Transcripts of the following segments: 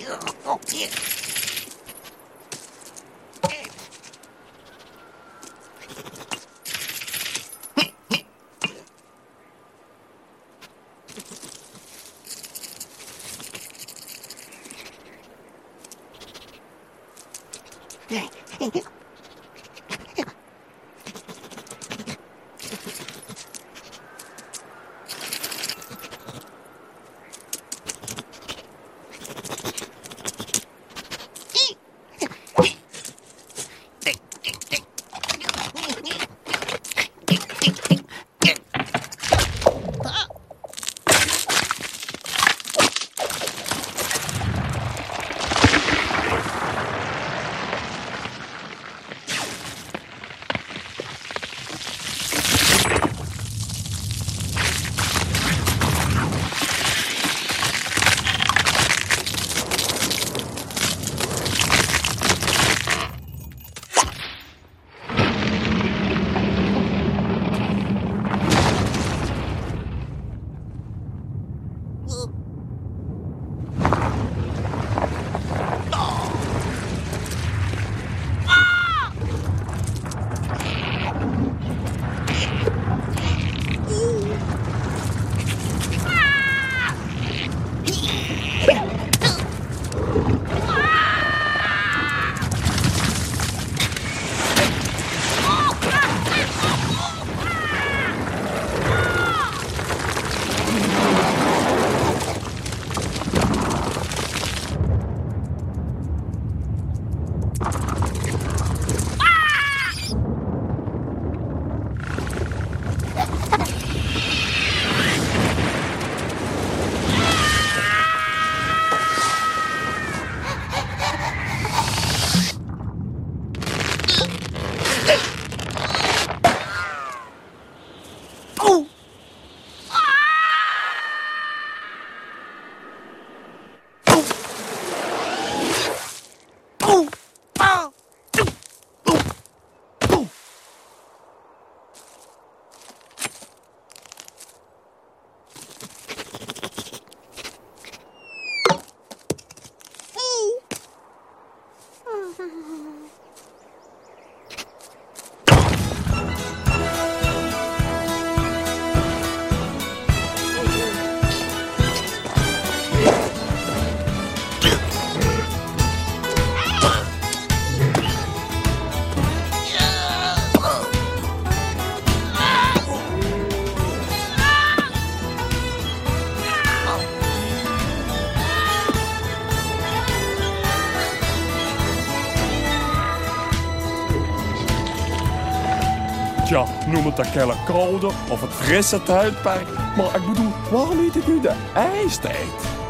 Tja, noem het de kelle koude of het frisse tijdperk. Maar ik bedoel, waarom heet het nu de ijstijd?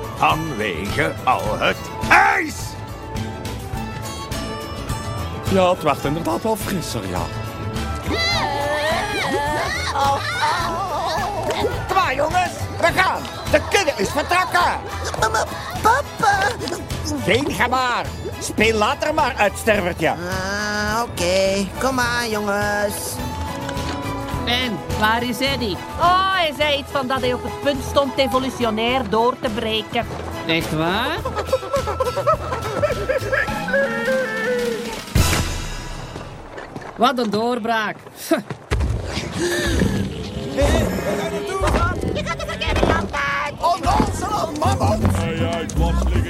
Vanwege al het ijs! Ja, het werd inderdaad wel frisser, ja. Kom maar, jongens, we gaan. De kudde is vertrokken. Papa! Geen gebaar. Speel later maar, uitstervertje. Oké. Kom maar, jongens. En, waar is Eddie? Oh, hij zei iets van dat hij op het punt stond evolutionair door te breken. Echt waar? Wat een doorbraak. Je gaat de verkeerde kant uit! Onnozele mammon! Hey, dwarsligger.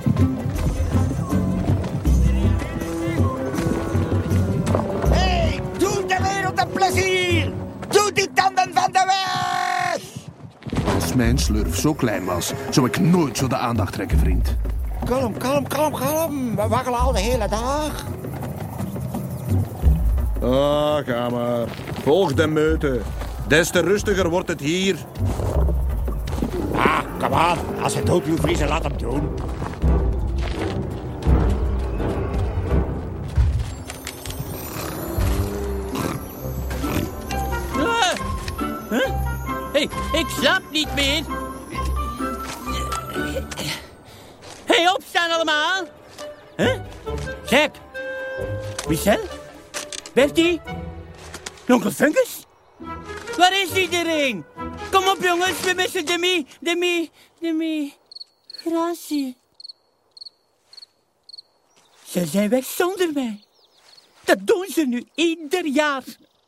Hey, doe de wereld een plezier! Doe die tanden van de weg! Als mijn slurf zo klein was, zou ik nooit zo de aandacht trekken, vriend. Kalm, kalm, kalm, kalm. We waggelen al de hele dag. Ga maar. Volg de meute. Des te rustiger wordt het hier. Kom aan. Als hij dood wil vriezen, laat hem doen. Hey, ik slaap niet meer. Hey, opstaan allemaal. Jack. Michel. Bertie. Onkel Fungus. Waar is iedereen? Kom op, jongens. We missen Demi. Gracie. Ze zijn weg zonder mij. Dat doen ze nu ieder jaar.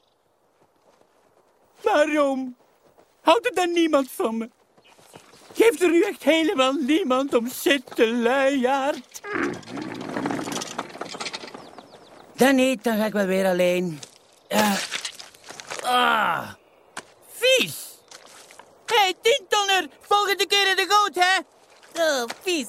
Waarom? Houdt er dan niemand van me? Geeft er nu echt helemaal niemand om zitten, luiaard? Dan niet, dan ga ik wel weer alleen. Vies! Hé, tientonner! Volgende keer in de goot, hè? Oh, vies.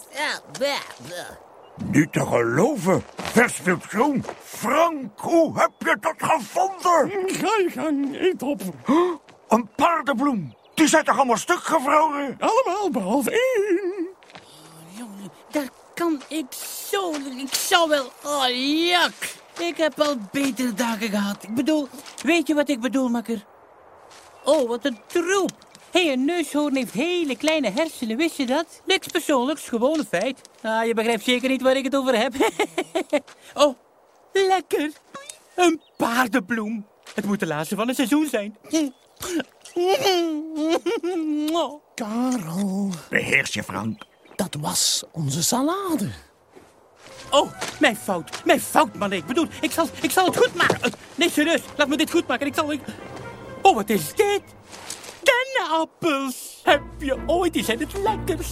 Niet te geloven. Vers filtrum. Frank, hoe heb je dat gevonden? Ga je gang, eet op. Een paardenbloem. Die zijn toch allemaal stuk gevroren? Allemaal behalve één. Jongen, daar kan ik zo... Ik zou wel... Oh, jak! Ik heb al betere dagen gehad. Ik bedoel... Weet je wat ik bedoel, makker? Oh, wat een troep. Hé, een neushoorn heeft hele kleine hersenen, wist je dat? Niks persoonlijks, gewoon een feit. Ah, je begrijpt zeker niet waar ik het over heb. Oh, lekker. Een paardenbloem. Het moet de laatste van het seizoen zijn. Karel, Beheers je, Frank. dat was onze salade. Oh, mijn fout, man. Ik bedoel, ik zal het goed maken. Nee, serieus, laat me dit goed maken. Oh, wat is dit? Dennenappels. Heb je ooit, die zijn het lekkerst.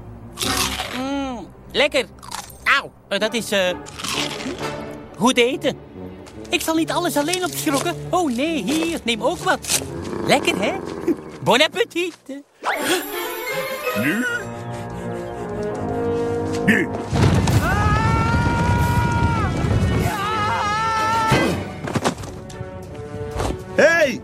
Lekker. Auw, dat is goed eten. Ik zal niet alles alleen opschrokken. Oh nee, hier, neem ook wat. Lekker, hè? Bon appetit. Nu? Hey!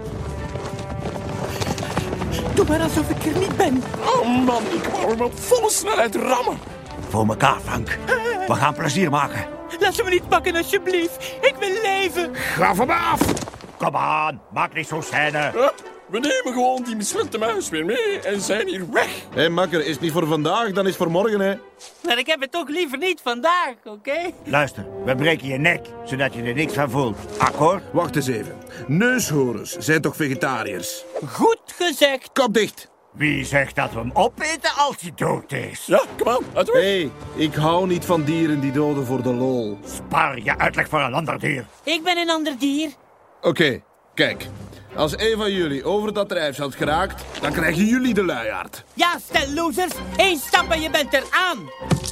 Doe maar alsof ik er niet ben. Oh man, ik wou hem op volle snelheid rammen. Voor elkaar, Frank. We gaan plezier maken. Laat ze me niet pakken, alsjeblieft. Ik wil leven. Graf hem af! Kom aan, maak niet zo'n scène. We nemen gewoon die mislukte muis weer mee en zijn hier weg. Hé, makker, is het niet voor vandaag, dan is het voor morgen, hè. Maar ik heb het toch liever niet vandaag, oké? Luister, we breken je nek, zodat je er niks van voelt. Akkoord? Wacht eens even. Neushoorns zijn toch vegetariërs? Goed gezegd. Kop dicht. Wie zegt dat we hem opeten als hij dood is? Ja, kom aan, uit de weg. Hé, ik hou niet van dieren die doden voor de lol. Spaar je uitleg voor een ander dier. Ik ben een ander dier. Oké, kijk. Als een van jullie over dat drijfzand geraakt, dan krijgen jullie de luiaard. Ja, stel losers. 1 stap en je bent er aan.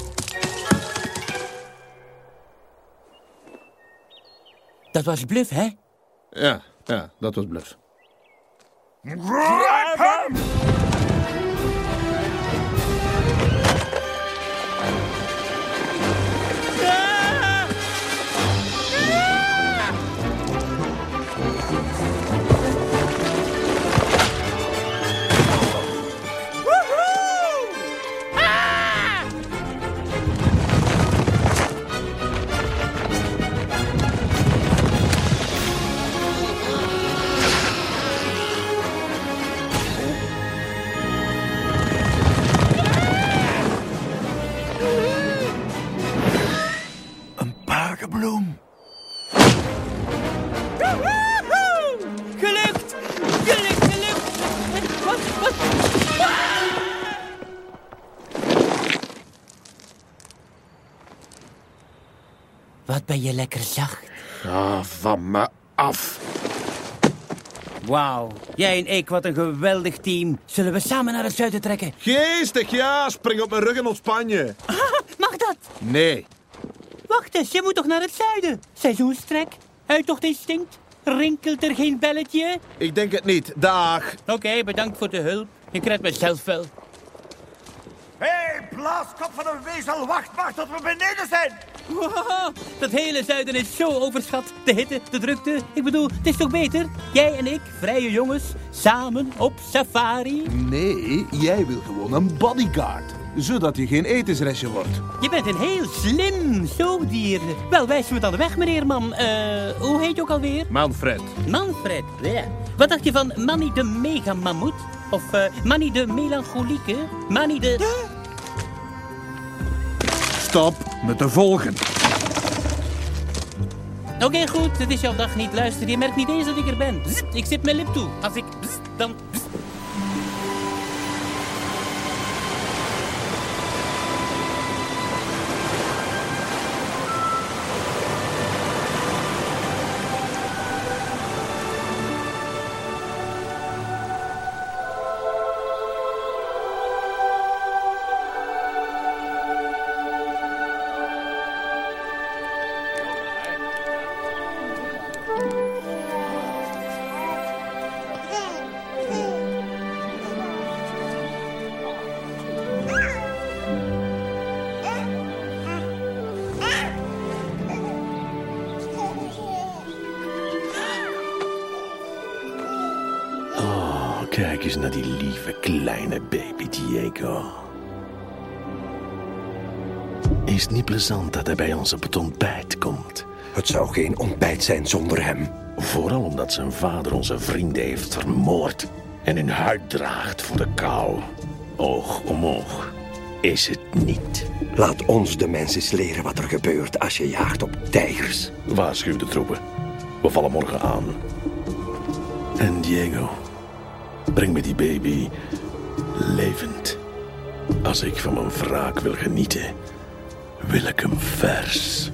Dat was bluff, hè? Ja, dat was bluff. Grijp hem! Paardenbloem. Gelukt! Wat? Wat ben je lekker zacht. Ga van me af. Wauw, jij en ik, wat een geweldig team. Zullen we samen naar het zuiden trekken? Geestig, ja. Spring op mijn rug en ontspan je. Mag dat? Nee. Wacht eens, je moet toch naar het zuiden? Seizoenstrek, uittochtinstinct, rinkelt er geen belletje? Ik denk het niet. Dag. Oké, bedankt voor de hulp. Ik red mezelf wel. Hé, blaaskop van een wezel, wacht maar tot we beneden zijn. Wow, dat hele zuiden is zo overschat. De hitte, de drukte. Ik bedoel, het is toch beter? Jij en ik, vrije jongens, samen op safari. Nee, jij wil gewoon een bodyguard. Zodat je geen etensrestje wordt. Je bent een heel slim zoogdier. Wel, wijs me dan de weg, meneer Man. Hoe heet je ook alweer? Manfred. Manfred, ja. Wat dacht je van Manny de Megamammoet? Of Manny de Melancholieke? Manny de... Stop met te volgen. Oké, goed. Het is jouw dag niet. Luister, je merkt niet eens dat ik er ben. Bzzt, ik zit mijn lip toe. Als ik... Bzzt, dan... Bzzt. Kijk eens naar die lieve kleine baby Diego. Is het niet plezant dat hij bij ons op het ontbijt komt? Het zou geen ontbijt zijn zonder hem. Vooral omdat zijn vader onze vrienden heeft vermoord en hun huid draagt voor de kou. Oog om oog is het niet. Laat ons de mensen eens leren wat er gebeurt als je jaagt op tijgers. Waarschuw de troepen. We vallen morgen aan. En Diego, breng me die baby levend. Als ik van mijn wraak wil genieten, wil ik hem vers.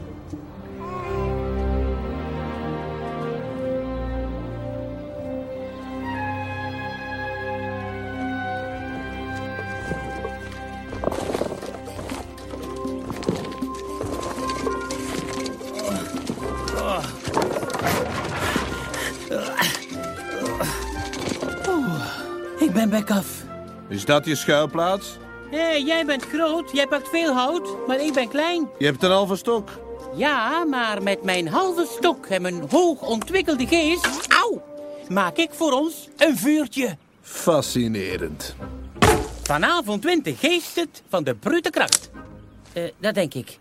Ik ben back af. Is dat je schuilplaats? Hé, jij bent groot, jij pakt veel hout, maar ik ben klein. Je hebt een halve stok. Ja, maar met mijn halve stok en mijn hoog ontwikkelde geest... Auw! Maak ik voor ons een vuurtje. Fascinerend. Vanavond wint de geest het van de brute kracht. Dat denk ik.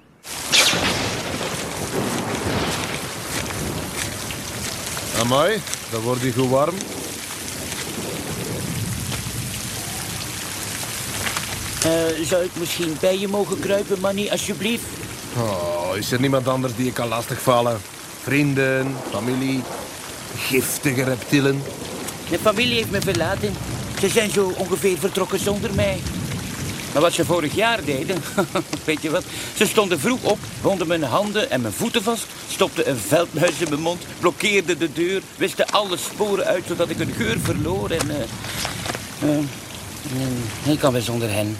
Amai, dan wordt hij goed warm. Zou ik misschien bij je mogen kruipen, Manny, alsjeblieft? Oh, is er niemand anders die je kan lastigvallen? Vrienden, familie, giftige reptielen? De familie heeft me verlaten. Ze zijn zo ongeveer vertrokken zonder mij. Maar wat ze vorig jaar deden, weet je wat? Ze stonden vroeg op, bonden mijn handen en mijn voeten vast, stopten een veldmuis in mijn mond, blokkeerden de deur, wisten alle sporen uit zodat ik een geur verloor en... ik kan weer zonder hen.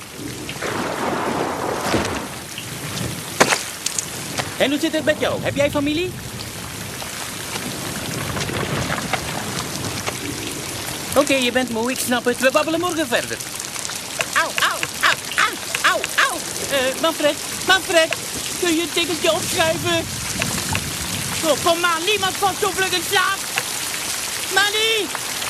En hoe zit het met jou? Heb jij familie? Oké, je bent moe, ik snap het. We babbelen morgen verder. Auw, auw, auw, auw, auw, auw. Manfred, kun je het tikkeltje opschuiven? Oh, kom maar, niemand valt zo vlug in slaap. Manny!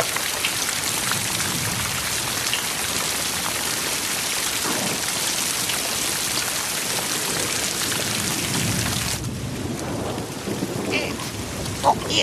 Hier.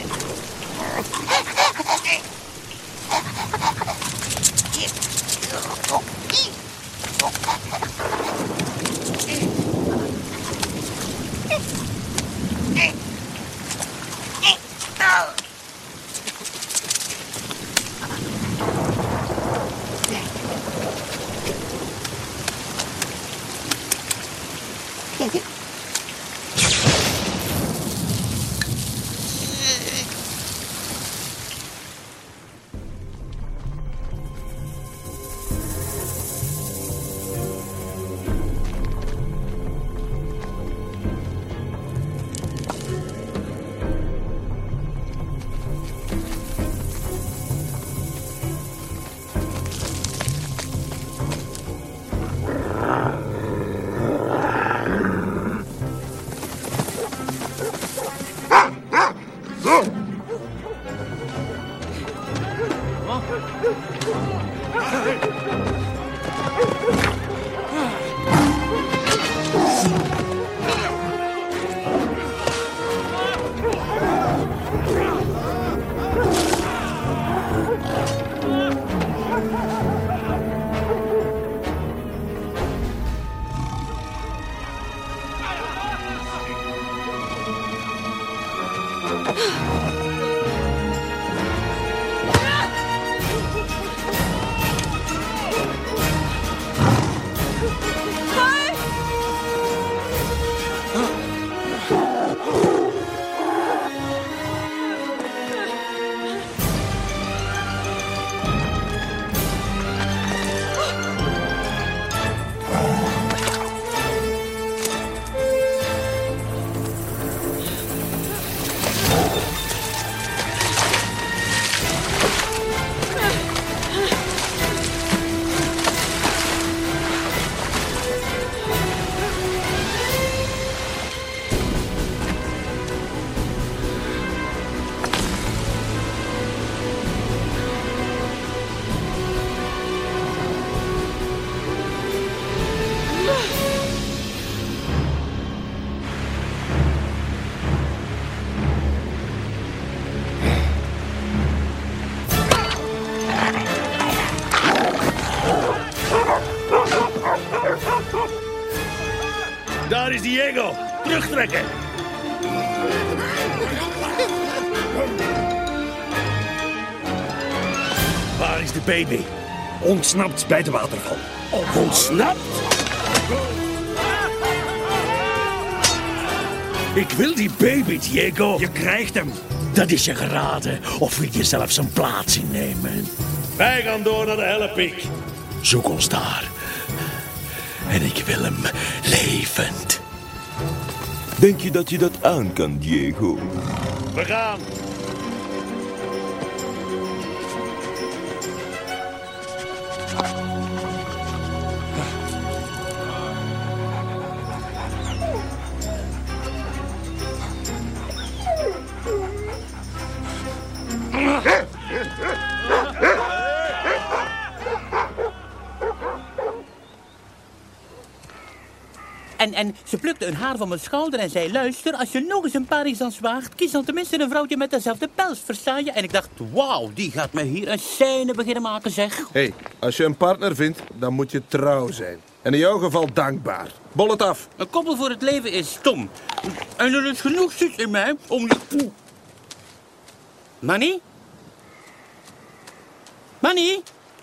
Daar is Diego. Terugtrekken. Waar is de baby? Ontsnapt bij de waterval. Ontsnapt? Ik wil die baby, Diego. Je krijgt hem. Dat is je geraden. Of wil je zelf zijn plaats innemen? Wij gaan door naar de Hellepiek. Zoek ons daar. En ik wil hem levend. Denk je dat je dat aan kan, Diego? We gaan. En ze plukte een haar van mijn schouder en zei... Luister, als je nog eens een parisans waagt... kies dan tenminste een vrouwtje met dezelfde pels, versta je? En ik dacht, wauw, die gaat me hier een scène beginnen maken, zeg. Hé, als je een partner vindt, dan moet je trouw zijn. En in jouw geval dankbaar. Bol het af. Een koppel voor het leven is stom. En er is genoeg zus in mij om je... Manny? Manny?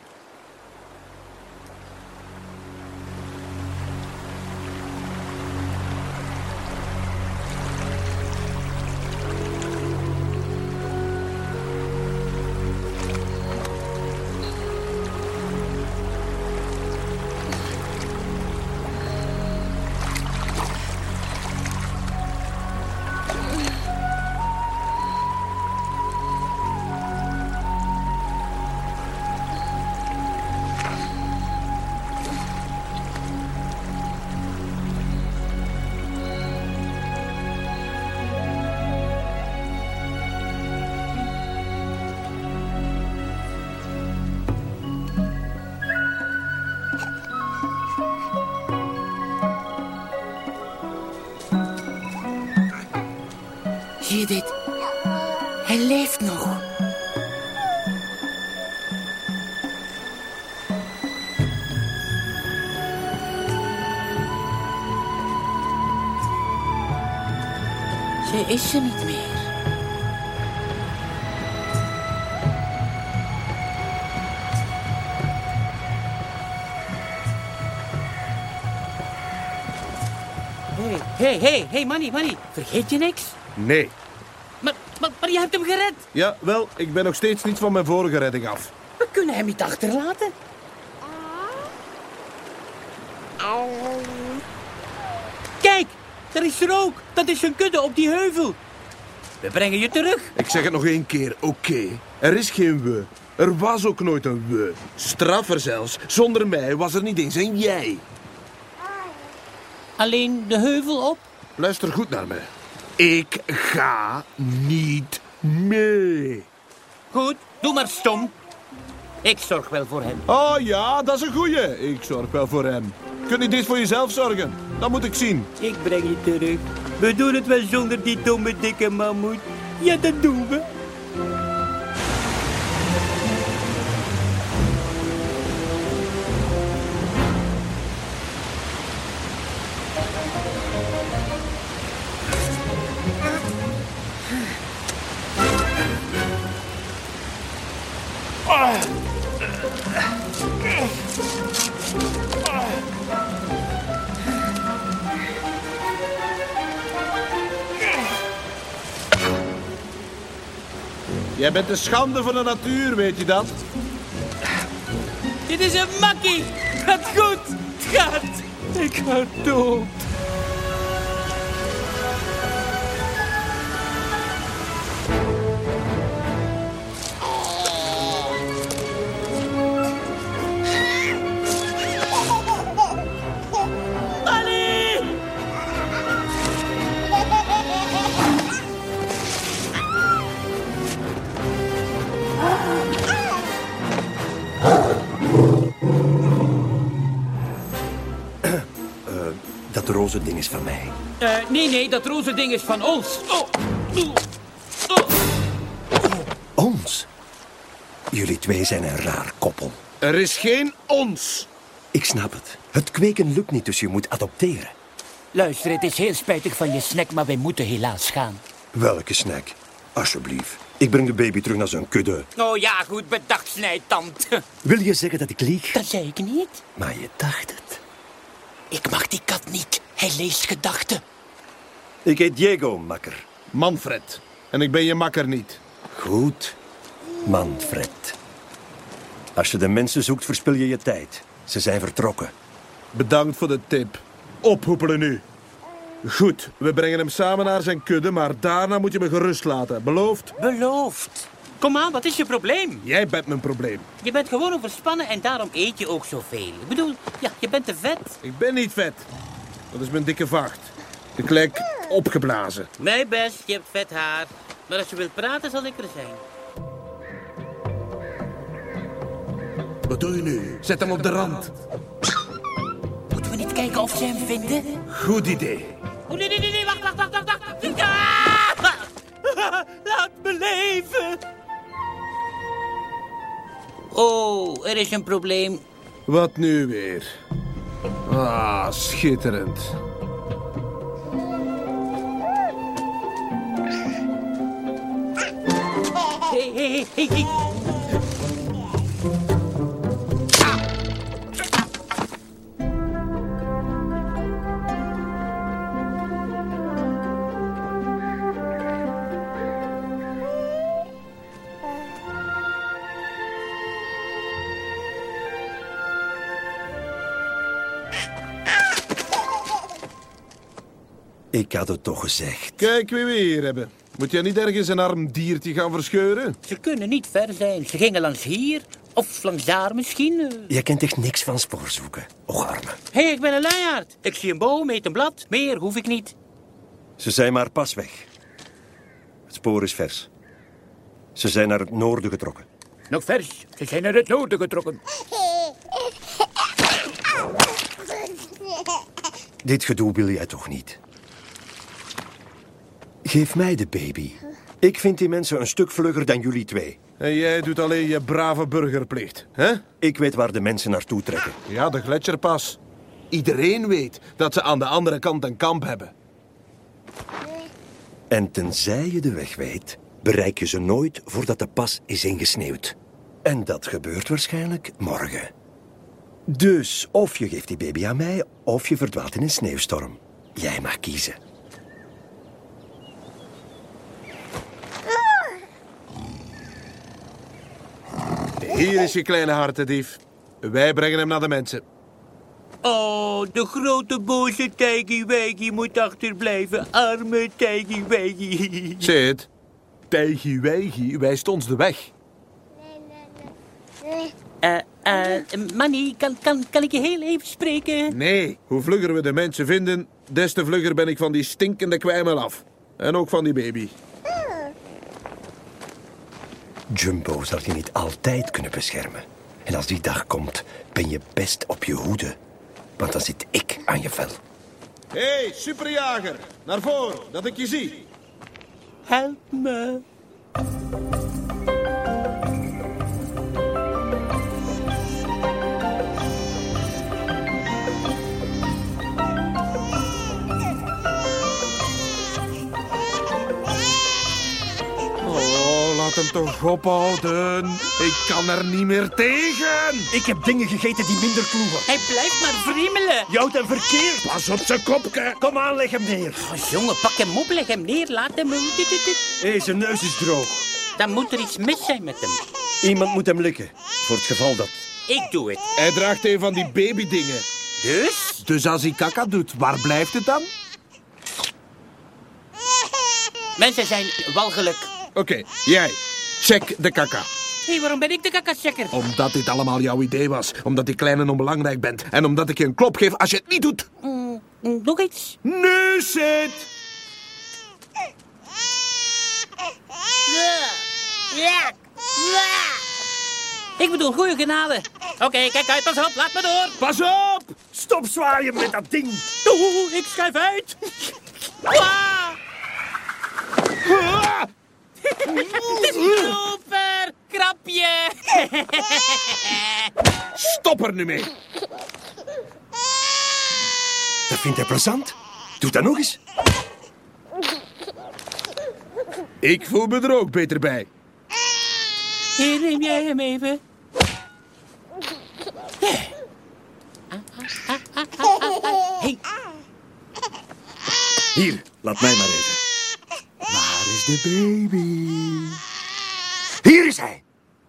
Zie je dit? Hij leeft nog. Ze is er niet meer. Hey, Manny, vergeet je niks? Nee. Maar je hebt hem gered. Ja, wel, ik ben nog steeds niet van mijn vorige redding af. We kunnen hem niet achterlaten. Kijk, daar is er ook. Dat is een kudde op die heuvel. We brengen je terug. Ik zeg het nog één keer, oké. Er is geen we. Er was ook nooit een we. Straffer zelfs. Zonder mij was er niet eens een jij. Alleen de heuvel op? Luister goed naar me. Ik ga niet mee. Goed, doe maar stom. Ik zorg wel voor hem. Oh ja, dat is een goeie. Ik zorg wel voor hem. Kun je dit voor jezelf zorgen? Dat moet ik zien. Ik breng je terug. We doen het wel zonder die domme dikke mammoet. Ja, dat doen we. Jij bent de schande van de natuur, weet je dat? Dit is een makkie. Gaat goed. Het gaat. Ik ga dood. Dat roze ding is van mij. Nee, dat roze ding is van ons. Ons? Jullie twee zijn een raar koppel. Er is geen ons. Ik snap het. Het kweken lukt niet, dus je moet adopteren. Luister, het is heel spijtig van je snack, maar wij moeten helaas gaan. Welke snack? Alsjeblieft. Ik breng de baby terug naar zijn kudde. Oh ja, goed bedacht, snijtand. Wil je zeggen dat ik lieg? Dat zei ik niet. Maar je dacht het. Ik mag die kat niet. Hij leest gedachten. Ik heet Diego, makker. Manfred. En ik ben je makker niet. Goed, Manfred. Als je de mensen zoekt, verspil je je tijd. Ze zijn vertrokken. Bedankt voor de tip. Ophoepelen nu. Goed, we brengen hem samen naar zijn kudde, maar daarna moet je me gerust laten. Beloofd? Beloofd. Kom aan, wat is je probleem? Jij bent mijn probleem. Je bent gewoon overspannen en daarom eet je ook zoveel. Ik bedoel, ja, je bent te vet. Ik ben niet vet. Dat is mijn dikke vacht. Ik lijk opgeblazen. Mijn best, je hebt vet haar. Maar als je wilt praten, zal ik er zijn. Wat doe je nu? Zet hem op de rand. Moeten we niet kijken of ze hem vinden? Goed idee. Oh, nee, wacht. Ah! Laat me leven. Oh, er is een probleem. Wat nu weer? Ah, schitterend. Hey. Ik had het toch gezegd. Kijk wie we hier hebben. Moet jij niet ergens een arm diertje gaan verscheuren? Ze kunnen niet ver zijn. Ze gingen langs hier. Of langs daar misschien. Je kent echt niks van spoorzoeken. Och, arme. Hé, ik ben een luiaard. Ik zie een boom, eet een blad. Meer hoef ik niet. Ze zijn maar pas weg. Het spoor is vers. Ze zijn naar het noorden getrokken. Nog vers. Ze zijn naar het noorden getrokken. Dit gedoe wil jij toch niet? Geef mij de baby. Ik vind die mensen een stuk vlugger dan jullie twee. En jij doet alleen je brave burgerplicht, hè? Ik weet waar de mensen naartoe trekken. Ja, de Gletsjerpas. Iedereen weet dat ze aan de andere kant een kamp hebben. En tenzij je de weg weet, bereik je ze nooit voordat de pas is ingesneeuwd. En dat gebeurt waarschijnlijk morgen. Dus of je geeft die baby aan mij, of je verdwaalt in een sneeuwstorm. Jij mag kiezen. Hier is je kleine hartendief. Wij brengen hem naar de mensen. Oh, de grote boze Tijgie-Wijgie moet achterblijven. Arme Tijgie-Wijgie. Zit. Tijgie-Wijgie wijst ons de weg. Manny, kan ik je heel even spreken? Nee, hoe vlugger we de mensen vinden, des te vlugger ben ik van die stinkende kwijmel af. En ook van die baby. Jumbo zal je niet altijd kunnen beschermen. En als die dag komt, ben je best op je hoede. Want dan zit ik aan je vel. Hé, superjager. Naar voren, dat ik je zie. Help me. Laat hem toch ophouden. Ik kan er niet meer tegen. Ik heb dingen gegeten die minder kloeven. Hij blijft maar vriemelen. Je houdt hem verkeerd. Pas op zijn kopje. Kom aan, leg hem neer. Oh, jongen, pak hem op, leg hem neer, laat hem... Hé, zijn neus is droog. Dan moet er iets mis zijn met hem. Iemand moet hem likken. Voor het geval dat... Ik doe het. Hij draagt een van die babydingen. Dus als hij kaka doet, waar blijft het dan? Mensen zijn walgelijk. Oké, jij. Check de kaka. Hé, waarom ben ik de kaka-checker? Omdat dit allemaal jouw idee was. Omdat ik klein en onbelangrijk bent. En omdat ik je een klop geef als je het niet doet. Nog iets? Nu zit! Ik bedoel, goeie genade. Oké, kijk uit, pas op, laat me door. Pas op! Stop zwaaien met dat ding. Oeh, ik schuif uit. Het is super! Krapje! Stop er nu mee! Dat vindt hij plezant. Doe dat nog eens. Ik voel me er ook beter bij. Hier, neem jij hem even. Hey. Hier, laat mij maar even. Waar is de baby? Hier is hij.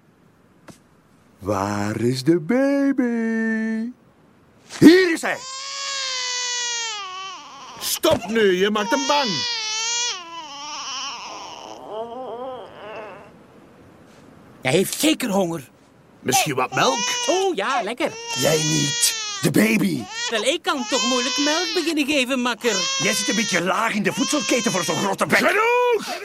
Waar is de baby? Hier is hij. Stop nu, je maakt hem bang. Hij heeft zeker honger. Misschien wat melk? Oh ja, lekker. Jij niet. De baby. Wel, ik kan toch moeilijk melk beginnen geven, makker. Jij zit een beetje laag in de voedselketen voor zo'n grote bek. Genoeg!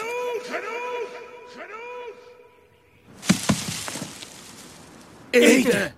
Eten!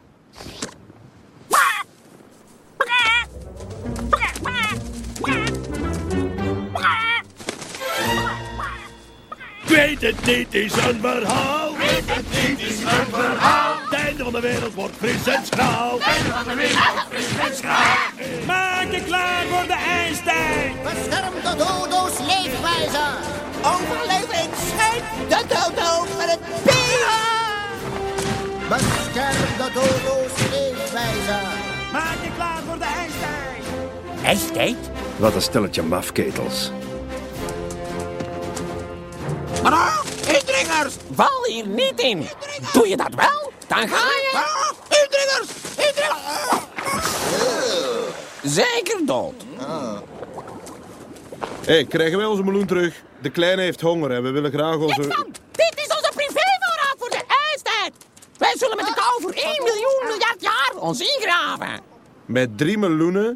Weet het niet, is een verhaal. Weet het niet, is een verhaal. Het einde van de wereld wordt fris en schraal. Het einde van de wereld wordt fris en schraal. Maak je klaar voor de ijstijd. Bescherm de dodo's leefwijze. Overleving schijnt de dodo met het bier. Bescherm de dodo's leefwijze. Maak je klaar voor de ijstijd. IJstijd? Wat een stelletje mafketels. Hallo, indringers, val hier niet in. Doe je dat wel, dan ga je... Indringers, zeker dood. Hé, krijgen wij onze meloen terug? De kleine heeft honger en we willen graag onze... Dit is onze privévoorraad voor de ijstijd. Wij zullen met de kou voor 1 miljoen miljard jaar ons ingraven. Met 3 meloenen?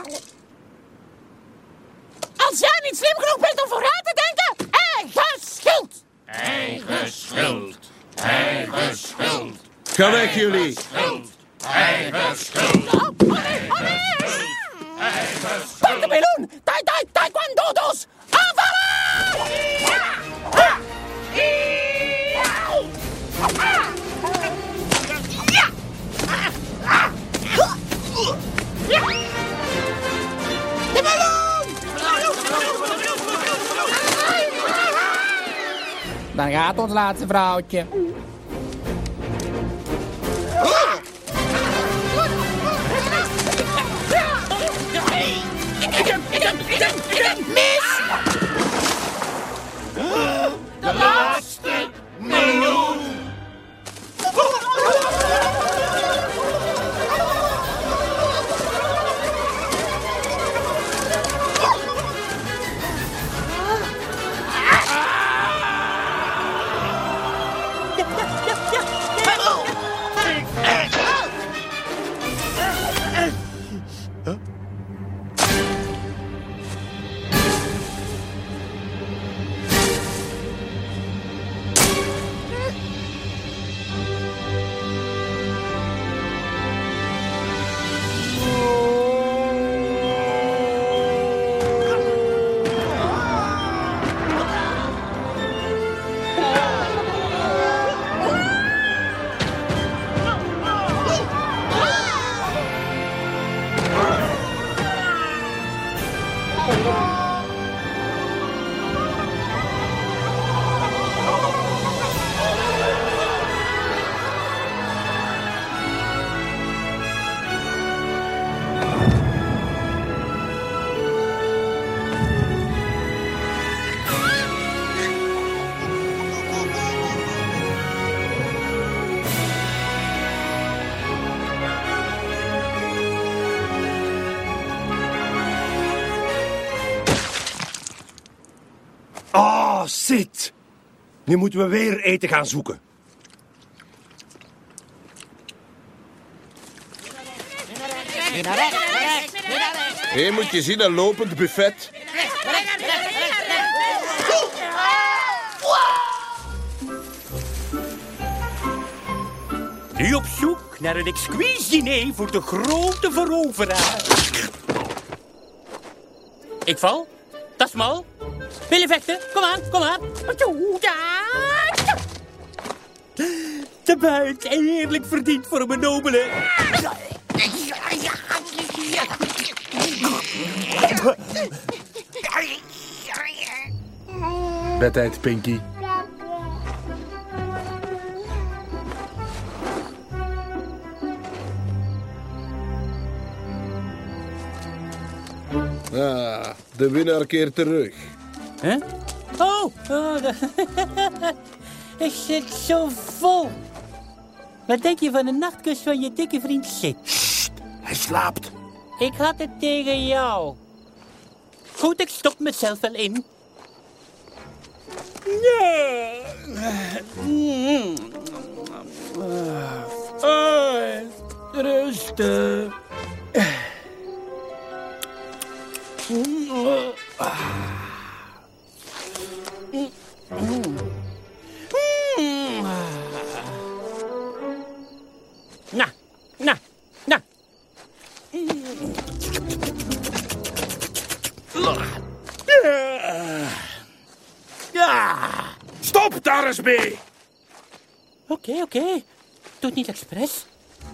Als jij niet slim genoeg bent om vooruit te denken, eigen schuld. Eigen schuld. Eigen schuld. Ga weg, jullie. Eigen schuld. Pak de meloen. Taekwondo's. Aanvallen! De meloen! Daar gaat ons laatste vrouwtje. Mis! De laatste meloen. Oh, zit. Nu moeten we weer eten gaan zoeken. Hé, moet je zien, een lopend buffet. Nu op zoek naar een exquis diner voor de grote veroveraar. Ik val. Dat is mal. Wil je vechten? Kom aan, kom aan. De buit heerlijk verdiend voor een nobele. Bedtijd, Pinky. Ah, de winnaar keert terug. Huh? Oh, ik zit zo vol. Wat denk je van een nachtkus van je dikke vriend Sid? Sst, hij slaapt. Ik had het tegen jou. Goed, ik stop mezelf wel in. Rusten. Stop daar eens mee! Oké. Doe het niet expres.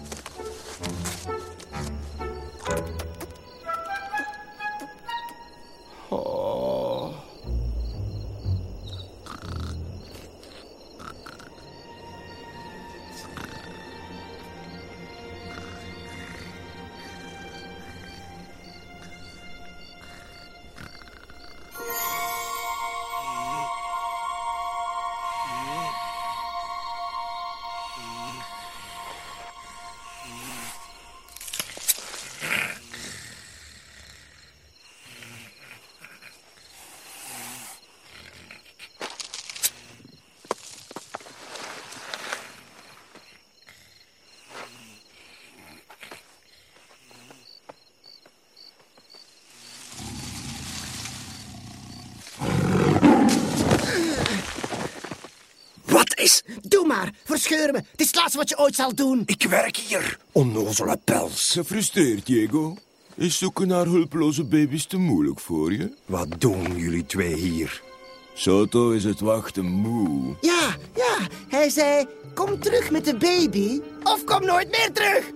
Doe maar, verscheur me. Het is het laatste wat je ooit zal doen. Ik werk hier, onnozele pels. Gefrustreerd, Diego? Is zoeken naar hulpeloze baby's te moeilijk voor je? Wat doen jullie twee hier? Soto is het wachten moe. Ja, hij zei, kom terug met de baby of kom nooit meer terug.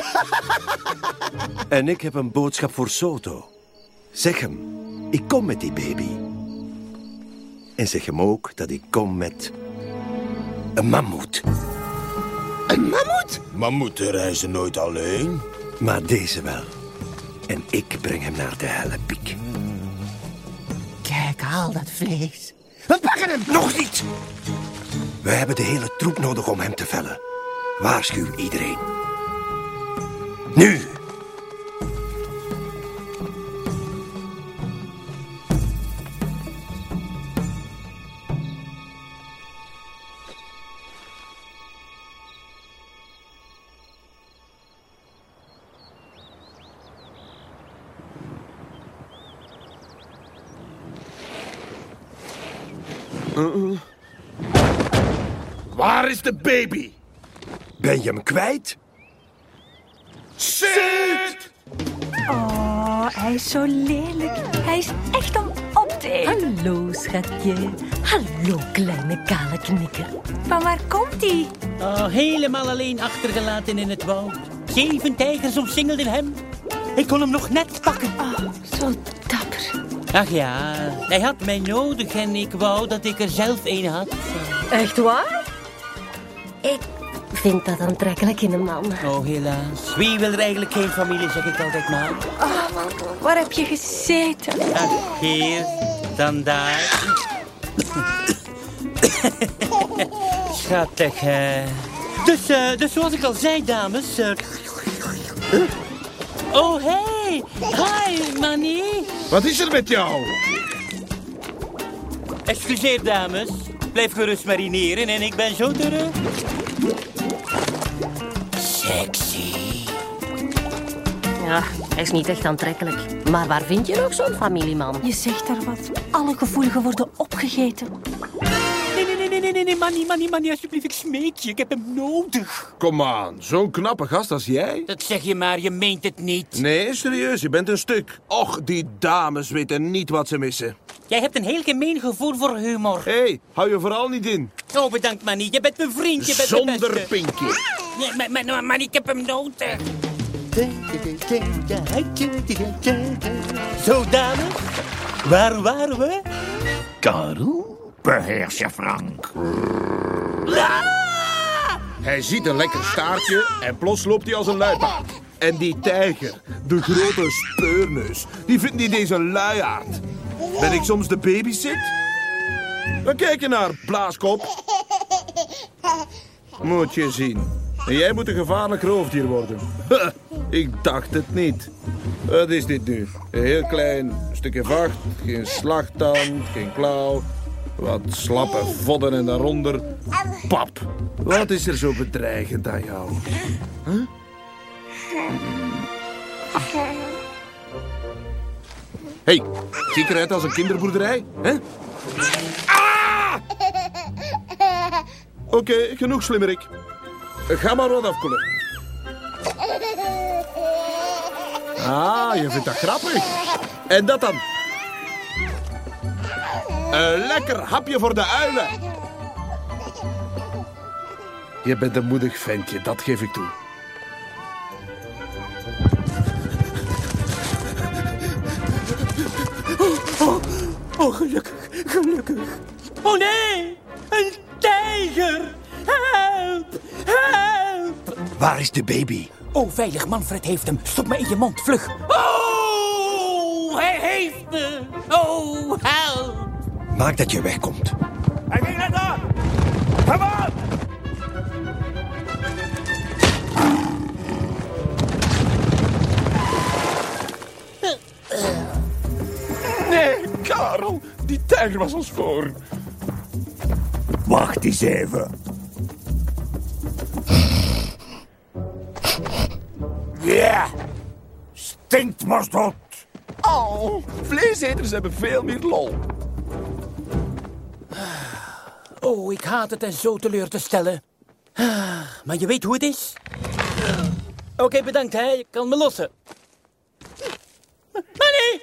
En ik heb een boodschap voor Soto. Zeg hem, ik kom met die baby. En zeg hem ook dat ik kom met een mammoet. Een mammoet? Mammoeten reizen nooit alleen. Maar deze wel. En ik breng hem naar de hellepiek. Kijk, haal dat vlees. We pakken hem! Nog niet! We hebben de hele troep nodig om hem te vellen. Waarschuw iedereen. Nu! Waar is de baby? Ben je hem kwijt? Sid! Oh, hij is zo lelijk. Hij is echt om op te eten. Hallo, schatje. Hallo, kleine kale knikker. Van waar komt hij? Oh, helemaal alleen achtergelaten in het woud. 7 tijgers omsingelden hem. Ik kon hem nog net pakken. Oh, zo dapper. Ach ja, hij had mij nodig en ik wou dat ik er zelf een had. Echt waar? Ik vind dat aantrekkelijk in een man. Oh, helaas. Wie wil er eigenlijk geen familie, zeg ik altijd maar. Oh, waar heb je gezeten? Ach, hier, dan daar. Schattig, hè. Dus zoals ik al zei, dames. Oh, hey. Hi, Manny. Wat is er met jou? Excuseer, dames. Blijf gerust marineren en ik ben zo terug. Sexy. Ja, hij is niet echt aantrekkelijk. Maar waar vind je nog zo'n familieman? Je zegt daar wat. Alle gevoeligen worden opgegeten. Nee, Manny, alsjeblieft, ik smeek je. Ik heb hem nodig. Kom aan, zo'n knappe gast als jij? Dat zeg je maar, je meent het niet. Nee, serieus, je bent een stuk. Och, die dames weten niet wat ze missen. Jij hebt een heel gemeen gevoel voor humor. Hé, hou je vooral niet in. Oh, bedankt, Manny. Je bent mijn vriend, je bent mijn beste. Zonder Pinky. Nee, maar ik heb hem nodig. Zo, dames. Waar waren we? Karel? Beheers je, Frank. Hij ziet een lekker staartje en plots loopt hij als een luipaard. En die tijger, de grote speurneus, die vindt niet eens een luiaard. Ben ik soms de babysit? Waar kijk je naar, blaaskop? Moet je zien. En jij moet een gevaarlijk roofdier worden. Ik dacht het niet. Wat is dit nu? Een heel klein stukje vacht, geen slagtand, geen klauw. Wat slappe vodden en daaronder pap. Wat is er zo bedreigend aan jou? Huh? Hey, zie ik eruit als een kinderboerderij? Hè? Ah! Oké, genoeg slimmerik. Ga maar wat afkoelen. Ah, je vindt dat grappig. En dat dan? Een lekker hapje voor de uilen. Je bent een moedig ventje, dat geef ik toe. Oh, gelukkig, gelukkig. Oh nee, een tijger. Help, help. Waar is de baby? Oh, veilig, Manfred heeft hem. Stop me in je mond, vlug. Oh, hij heeft me. Oh, help. Maak dat je wegkomt. Hij ging net aan. Kom aan. Nee, Karel, die tijger was ons voor. Wacht eens even. Ja, stinkt maar tot. Oh, vleeseters hebben veel meer lol. Oh, ik haat het en zo teleur te stellen. Maar je weet hoe het is. Oké, bedankt, hè. Je kan me lossen. Manny!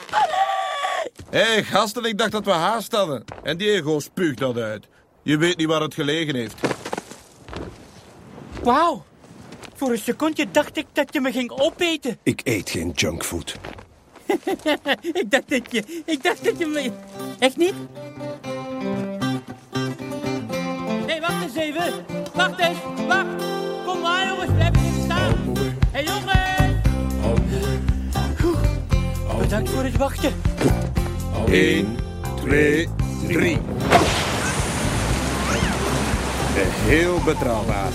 Hé, gasten, ik dacht dat we haast hadden. En Diego spuugt dat uit. Je weet niet waar het gelegen heeft. Wauw. Voor een secondje dacht ik dat je me ging opeten. Ik eet geen junkfood. Ik dacht dat je me... Echt niet? Nee, wacht eens even. Wacht eens, wacht. Kom maar, jongens, blijf even staan. Hé, jongens. Bedankt voor het wachten. 1, 2, 3. Heel betrouwbaar.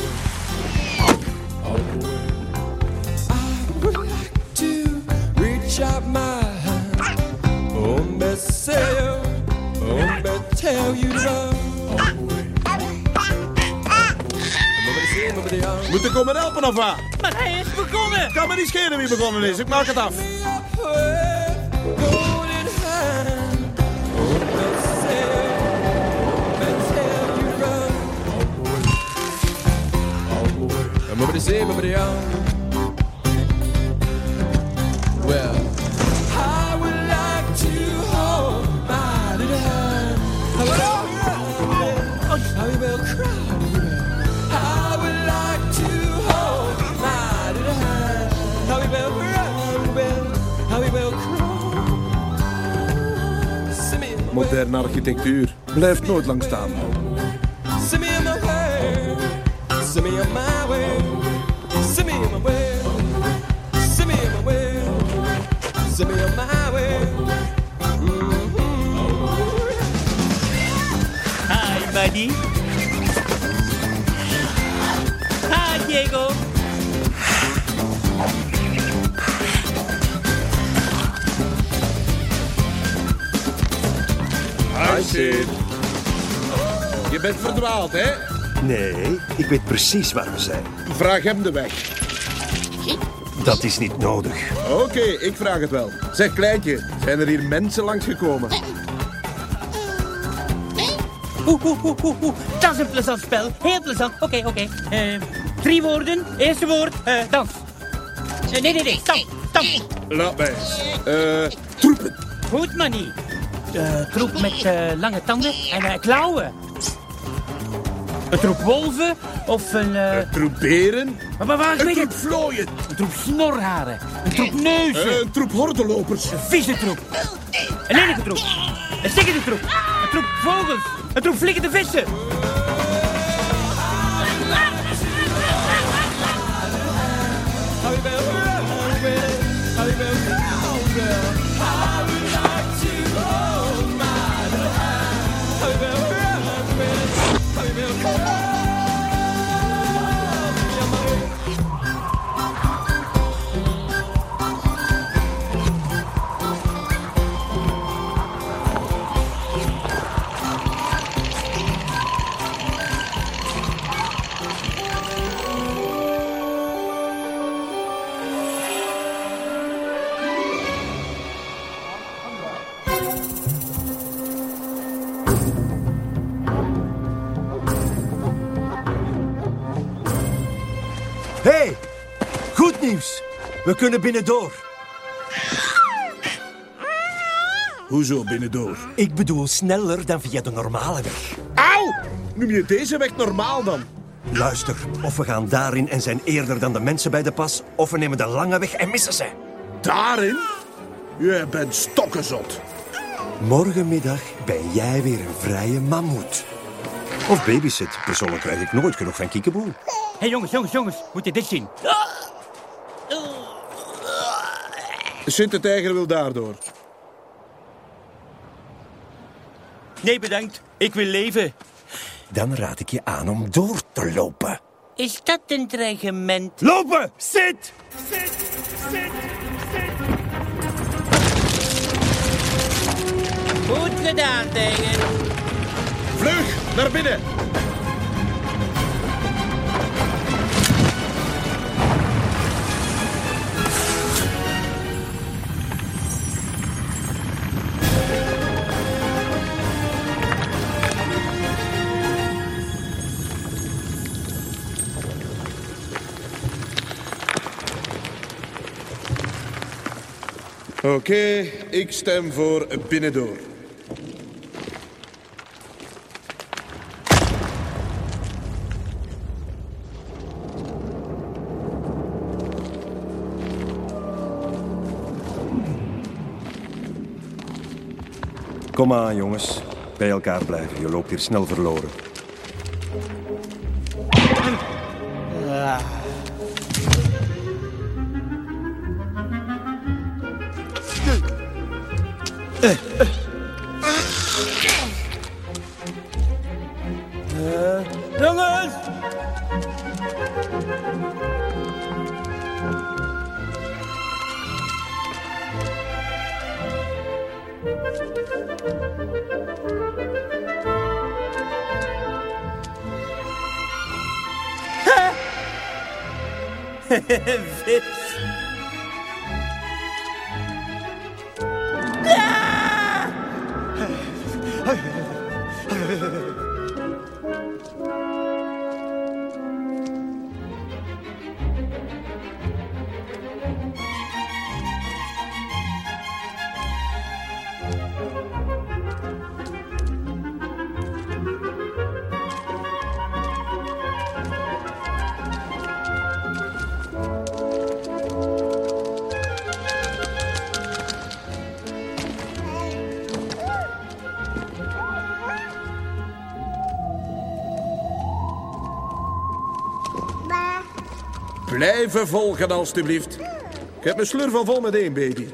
Reach out my hand. Oh, say, oh, tell you to run. Moet ik komen helpen of wat? Maar hij is begonnen. Kan me niet schelen wie begonnen is. Ik maak het af. Well, I would like to hold my little hand. I will cry. I would like to hold my little hand. I will cry. Moderne architectuur blijft nooit lang staan. Send me on my way. Send me on my way. Send me on my way. Send me on my way. Send me on my way. Hi, buddy. Hi, Diego. Hi, Sid. Je bent verdwaald, hè? Nee, ik weet precies waar we zijn. Vraag hem de weg. Dat is niet nodig. Oké, ik vraag het wel. Zeg, kleintje, zijn er hier mensen langsgekomen? Dat is een plezant spel. Heel plezant. Oké. 3 woorden. Eerste woord, dans. Nee. Stamp. Laat mij eens. Troepen. Goed, Manny. Troep met lange tanden en klauwen. Een troep wolven of een... Een troep beren. Maar waar een weet troep het? vlooien. Een troep snorharen. Een troep neuzen. Een troep hordelopers. Een vieze troep. Een lelijke troep. Een stikkende troep. Een troep vogels. Een troep vliegende vissen. Hé, goed nieuws. We kunnen binnendoor. Hoezo binnendoor? Ik bedoel sneller dan via de normale weg. Auw! Noem je deze weg normaal dan? Luister, of we gaan daarin en zijn eerder dan de mensen bij de pas, of we nemen de lange weg en missen ze. Daarin? Je bent stokkenzot. Morgenmiddag ben jij weer een vrije mammoet. Of babysit. Persoonlijk krijg ik nooit genoeg van kiekeboel. Hé jongens, moet je dit zien? Sint-de-Tijger wil daardoor. Nee, bedankt. Ik wil leven. Dan raad ik je aan om door te lopen. Is dat een dreigement? Lopen! Zit! Goed gedaan, tijger. Vlug, naar binnen! Oké, ik stem voor binnendoor. Kom aan, jongens. Bij elkaar blijven. Je loopt hier snel verloren. Jongens! Vis. Blijven volgen, alstublieft. Ik heb mijn slurf al vol met één, baby.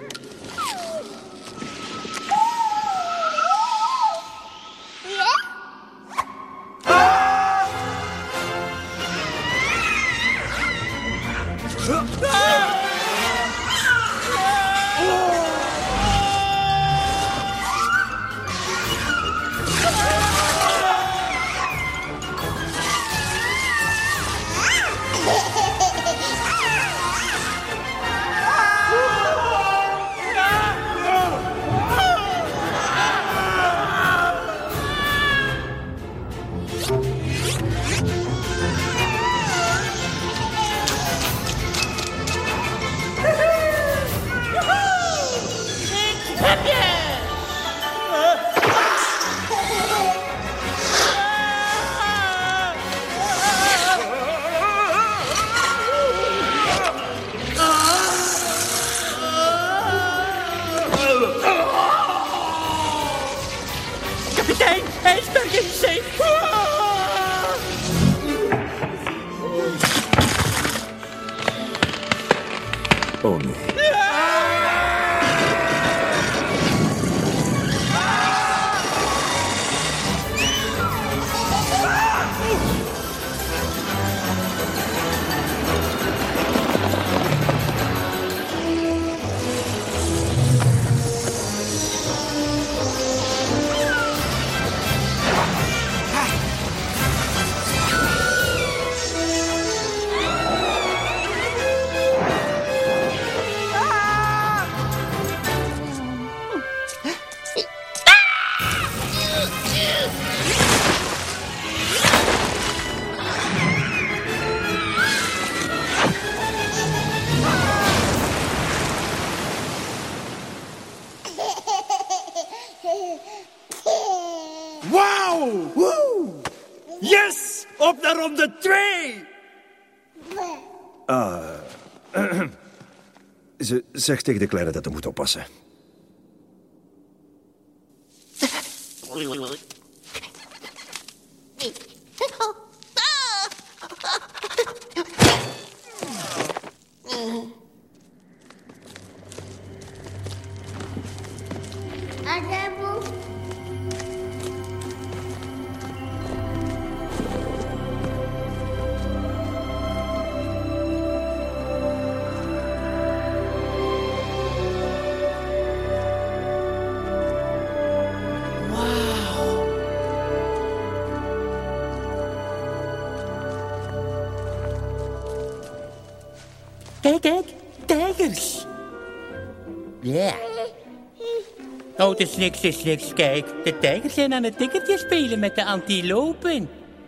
ijsberg in de zee. Oh nee. Wauw! Woe! Yes! Op naar ronde 2! Ze zegt tegen de kleine dat hij moet oppassen. Kijk, kijk, tijgers. Ja. Oh, het is niks. Kijk, de tijgers zijn aan het tikkertje spelen met de antilopen.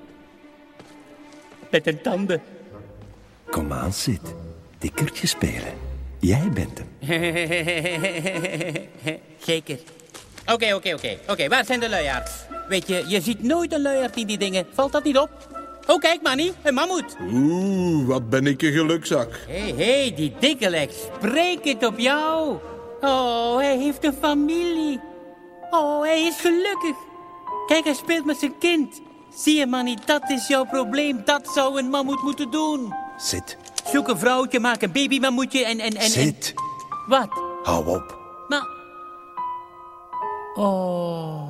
Met hun tanden. Kom aan, Sid. Tikkertje spelen. Jij bent hem. Zeker. Oké, waar zijn de luiaards? Weet je, je ziet nooit een luiaard in die dingen. Valt dat niet op? Oh, kijk, Manny, een mammoet. Oeh, wat ben ik een gelukzak. Hé, die dikkelek, spreek het op jou. Oh, hij heeft een familie. Oh, hij is gelukkig. Kijk, hij speelt met zijn kind. Zie je, Manny, dat is jouw probleem. Dat zou een mammoet moeten doen. Sid. Zoek een vrouwtje, maak een babymammoetje en... Sid. Wat? Hou op. Maar... Oh...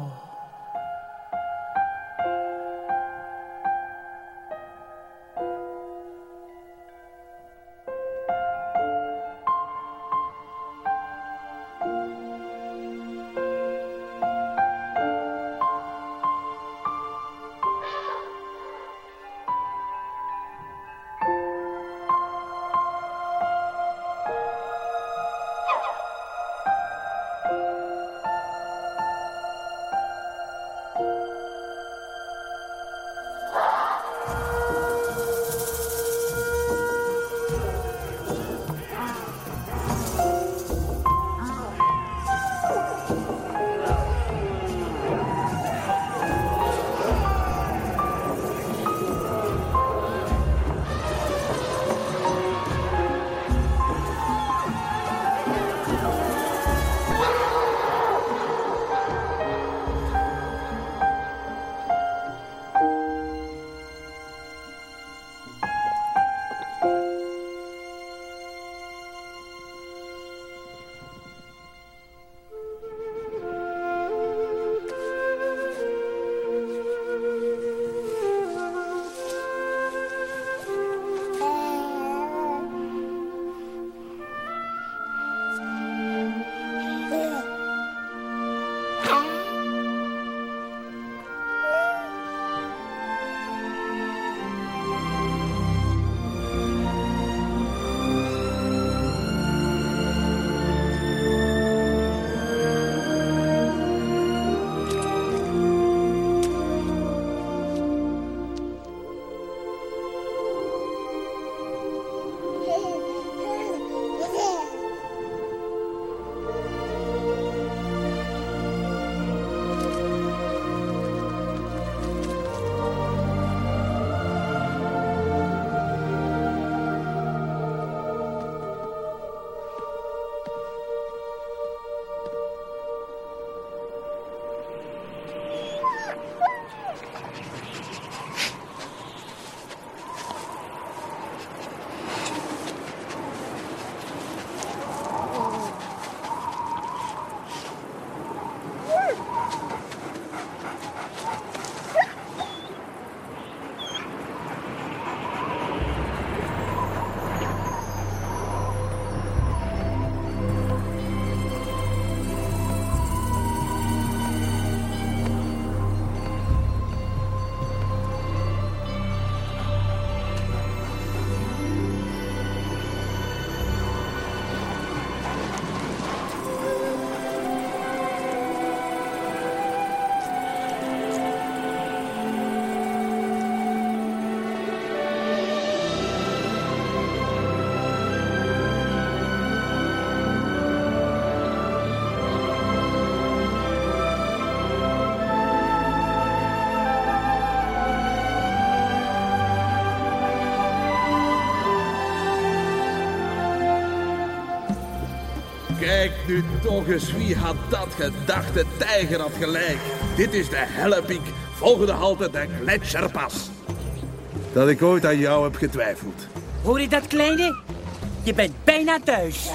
Kijk nu toch eens, wie had dat gedacht? De tijger had gelijk. Dit is de Hellepiek. Volgende halte de Gletscherpas. Dat ik ooit aan jou heb getwijfeld. Hoor je dat, kleine? Je bent bijna thuis.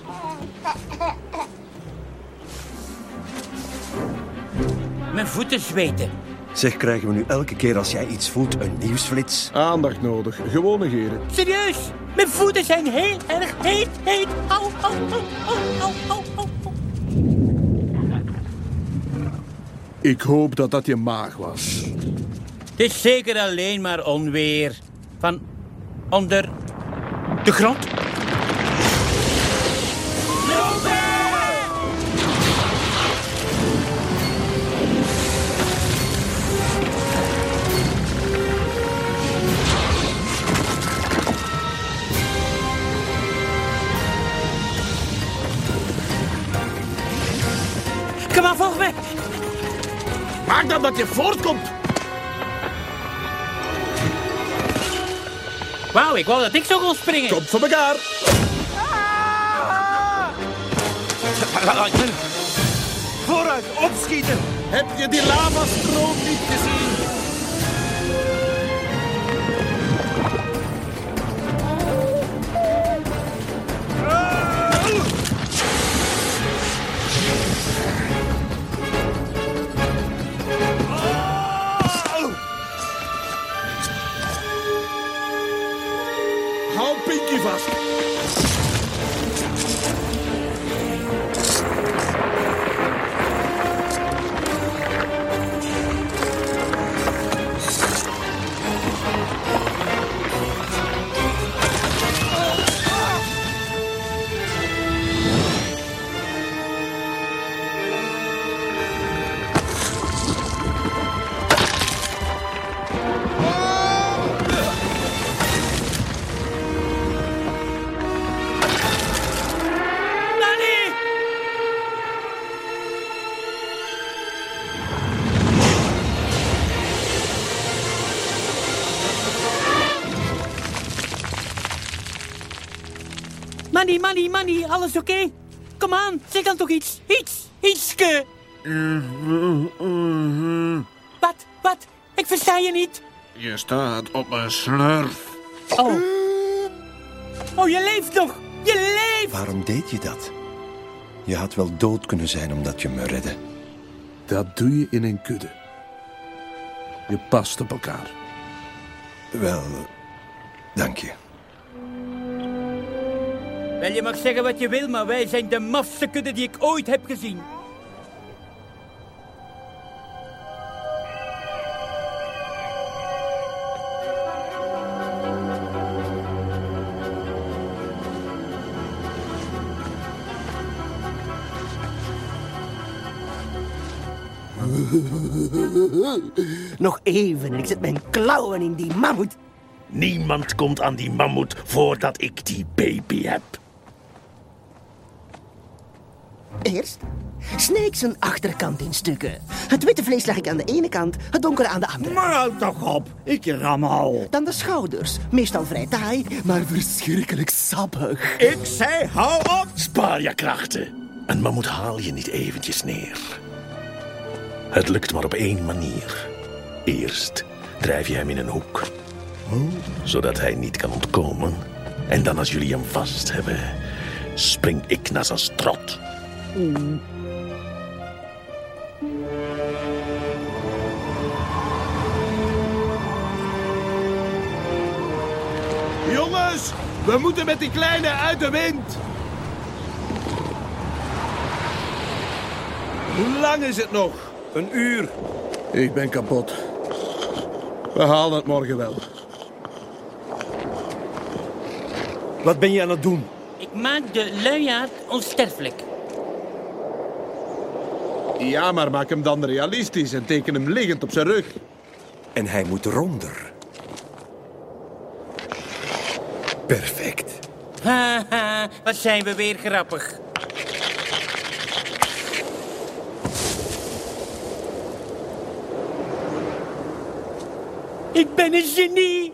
Mijn voeten zweten. Zeg, krijgen we nu elke keer als jij iets voelt een nieuwsflits? Aandacht nodig, gewoon negeren. Serieus, mijn voeten zijn heel erg heet. Au, au, au, au, au, au. Ik hoop dat dat je maag was. Het is zeker alleen maar onweer. Van onder de grond. Kom maar, volg me. Maak dan dat je voortkomt. Wauw, ik wou dat ik zo kon springen. Komt voor elkaar. Vooruit, opschieten. Heb je die lavastroom niet gezien? Hou Pinky vast. Manny, alles oké? Kom aan, zeg dan toch iets. Ietske. Wat? Ik versta je niet. Je staat op een slurf. Oh, je leeft nog. Je leeft. Waarom deed je dat? Je had wel dood kunnen zijn omdat je me redde. Dat doe je in een kudde. Je past op elkaar. Wel, dank je. Wel, je mag zeggen wat je wil, maar wij zijn de mafste kudde die ik ooit heb gezien. Nog even en ik zet mijn klauwen in die mammoet. Niemand komt aan die mammoet voordat ik die baby heb. Eerst snij ik zijn achterkant in stukken. Het witte vlees leg ik aan de ene kant, het donkere aan de andere. Maar houd toch op, ik ram al. Dan de schouders, meestal vrij taai, maar verschrikkelijk sappig. Ik zei, hou op! Spaar je krachten. Een mammoet haal je niet eventjes neer. Het lukt maar op één manier. Eerst drijf je hem in een hoek, zodat hij niet kan ontkomen. En dan als jullie hem vast hebben, spring ik naar zijn strot. Jongens, we moeten met die kleine uit de wind. Hoe lang is het nog? Een uur. Ik ben kapot. We halen het morgen wel. Wat ben je aan het doen? Ik maak de luiaard onsterfelijk. Ja, maar maak hem dan realistisch en teken hem liggend op zijn rug. En hij moet ronder. Perfect. Haha, wat zijn we weer grappig. Ik ben een genie.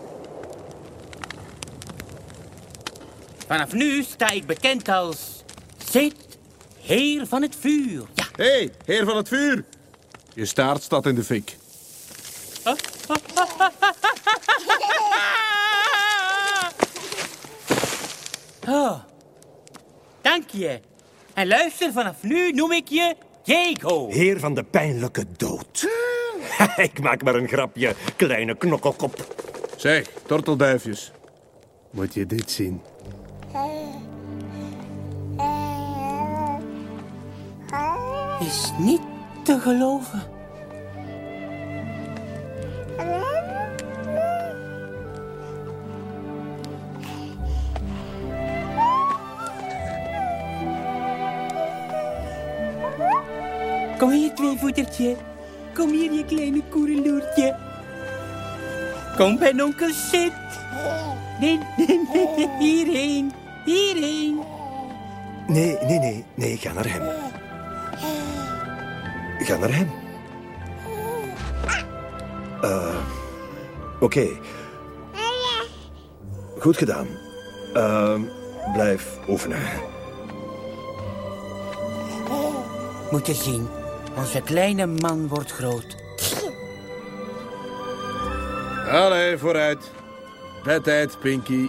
Vanaf nu sta ik bekend als Sid, heer van het vuur. Ja. Hé, heer van het vuur. Je staart staat in de fik. Oh, dank je. En luister, vanaf nu noem ik je Diego. Heer van de pijnlijke dood. Ik maak maar een grapje, kleine knokkelkop. Zeg, tortelduifjes. Moet je dit zien? Is niet te geloven. Kom hier, tweevoetertje. Kom hier, je kleine koereloertje. Kom bij onkel Sid. Nee, hierheen. Hierheen. Nee, ga naar hem. Ga naar hem. Oké. Goed gedaan. Blijf oefenen. Moet je zien, onze kleine man wordt groot. Allee, vooruit. Bedtijd, Pinky.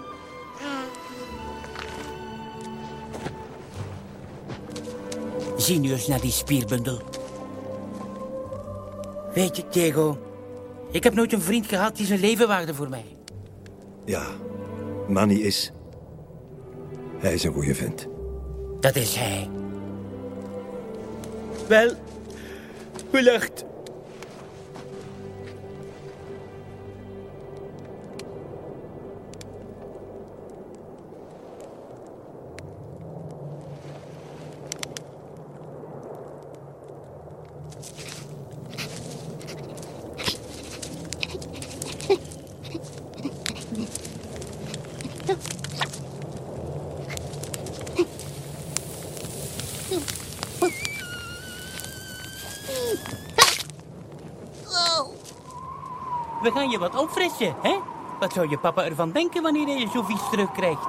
Zie nu eens naar die spierbundel. Weet je, Diego, ik heb nooit een vriend gehad die zijn leven waagde voor mij. Ja, Manny is... Hij is een goeie vent. Dat is hij. Wel, hoe lacht? We gaan je wat opfrissen, hè? Wat zou je papa ervan denken wanneer hij je zo vies terugkrijgt?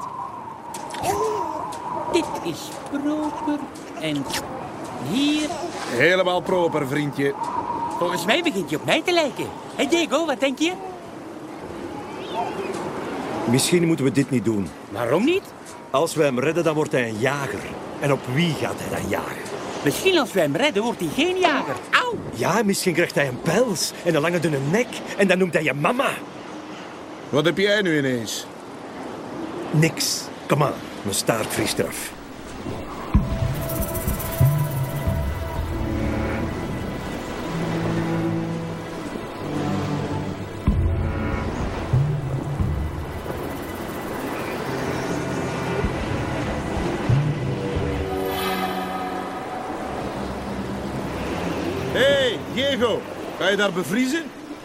Dit is proper. En hier... Helemaal proper, vriendje. Volgens mij begint je op mij te lijken. Hé, Diego, wat denk je? Misschien moeten we dit niet doen. Waarom niet? Als we hem redden, dan wordt hij een jager. En op wie gaat hij dan jagen? Misschien als we hem redden, wordt hij geen jager. Auw! Ja, misschien krijgt hij een pels en een lange dunne nek. En dan noemt hij je mama. Wat heb jij nu ineens? Niks. Kom aan, mijn staart vriest eraf. Hé, Diego. Ga je daar bevriezen?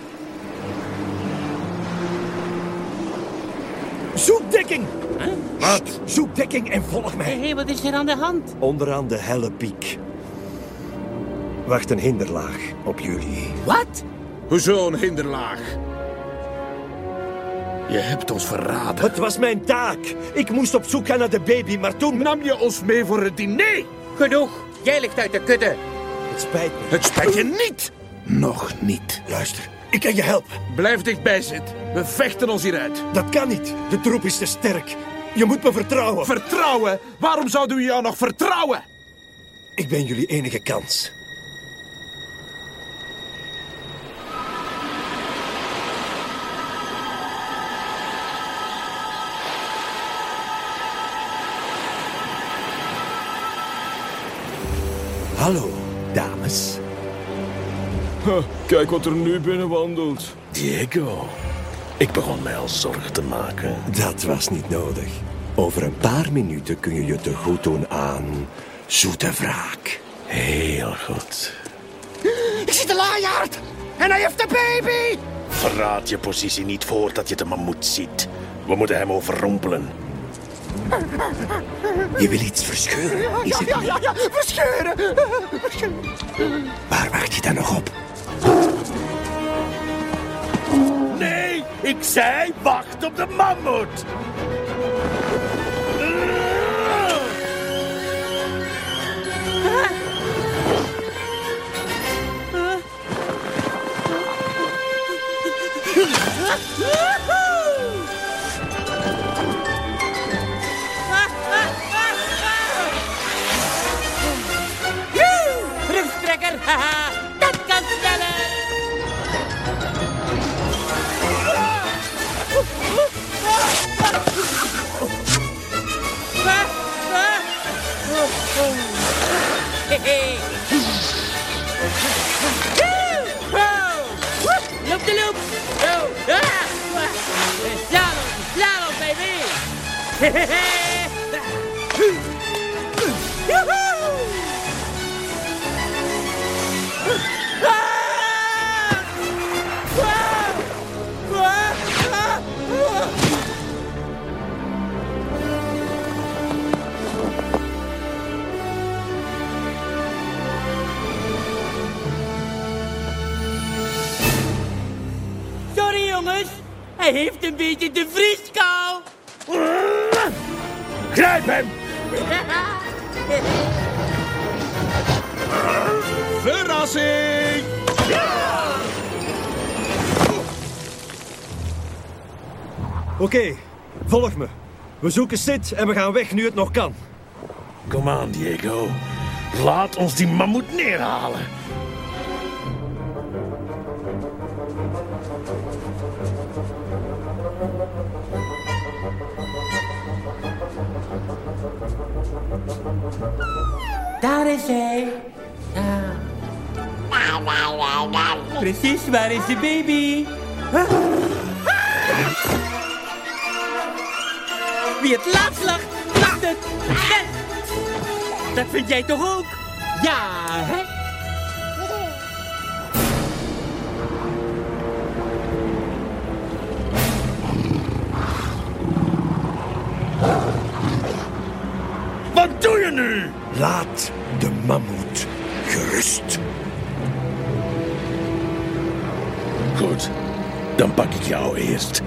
Zoek dekking! Huh? Wat? Zoek dekking en volg mij. Hé, wat is er aan de hand? Onderaan de helle piek. Wacht een hinderlaag op jullie. Wat? Hoezo een hinderlaag? Je hebt ons verraden. Het was mijn taak. Ik moest op zoek gaan naar de baby, maar toen... Nam je ons mee voor het diner? Genoeg. Jij ligt uit de kudde. Het spijt me. Het spijt je niet. Nog niet. Luister, ik kan je helpen. Blijf dichtbij zitten. We vechten ons hieruit. Dat kan niet. De troep is te sterk. Je moet me vertrouwen. Vertrouwen? Waarom zouden we jou nog vertrouwen? Ik ben jullie enige kans. Hallo, dames. Kijk wat er nu binnen wandelt. Diego, ik begon mij al zorgen te maken. Dat was niet nodig. Over een paar minuten kun je je te goed doen aan zoete wraak. Heel goed. Ik zie de laaiaard en hij heeft de baby. Verraad je positie niet voordat je de mammoet ziet. We moeten hem overrompelen. Je wil iets verscheuren, is het niet? Ja, verscheuren. Waar wacht je dan nog op? Nee, ik zei wacht op de mammoet. Dat kan sneller. Loop de loop. Slalom, baby. Sorry jongens, hij heeft een beetje de vrieskou. Grijp hem! Verrassing! Oké, volg me. We zoeken Sid en we gaan weg nu het nog kan. Kom aan, Diego. Laat ons die mammoet neerhalen. Daar is hij. Ja. Precies, waar is de baby? Wie het laatst lacht, lacht het. Dat vind jij toch ook? Ja, hè? Wat doe je nu? Laat de mammoet gerust. Goed, dan pak ik jou eerst.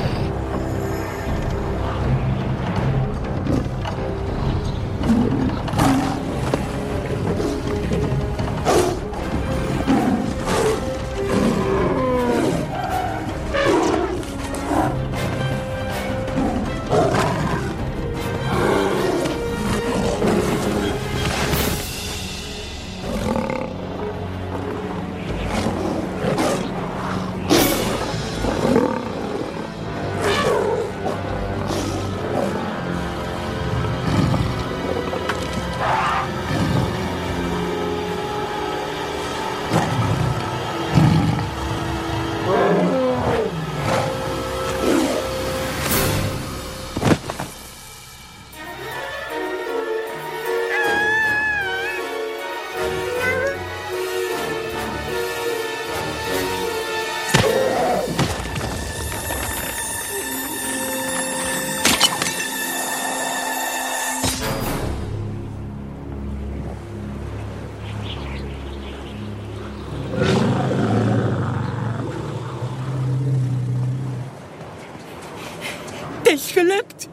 Het is gelukt.